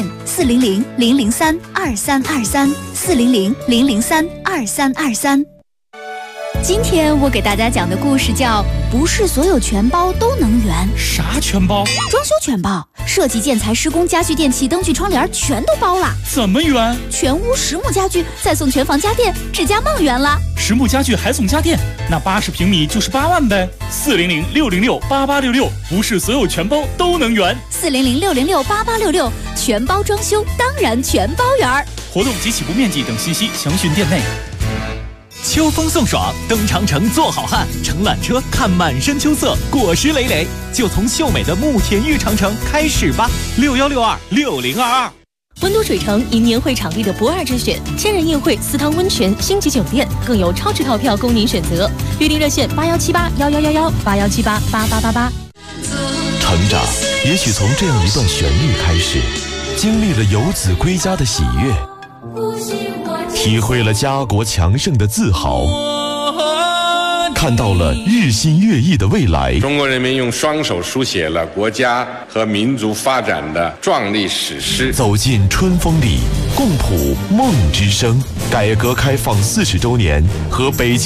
400-003-2323，400-003-2323。今天我给大家讲的故事叫《不是所有全包都能圆》。 啥全包？ 装修全包，设计、建材、施工、家具、电器、灯具、窗帘全都包了。 怎么圆？ 全屋实木家具，再送全房家电，指甲梦圆了。 实木家具还送家电，那80平米就是8万呗。400-606-8866，不是所有全包都能圆。 400-606-8866，全包装修当然全包圆。 活动及起步面积等信息详询店内。秋风送爽，登长城做好汉，乘缆车看满山秋色，果实累累，就从秀美的慕田峪长城开始吧。61626022。 温都水城因年会场地的不二之选，千人宴会、私汤温泉、星级酒店，更有超值套票供您选择。预订热线81781111，8178888888。 成长也许从这样一段旋律开始，经历了游子归家的喜悦，体会了家国强盛的自豪，看到了日新月异的未来。 中国人民用双手书写了国家和民族发展的壮丽史诗。 走进春风里，共谱梦之声。改革开放40周年和北京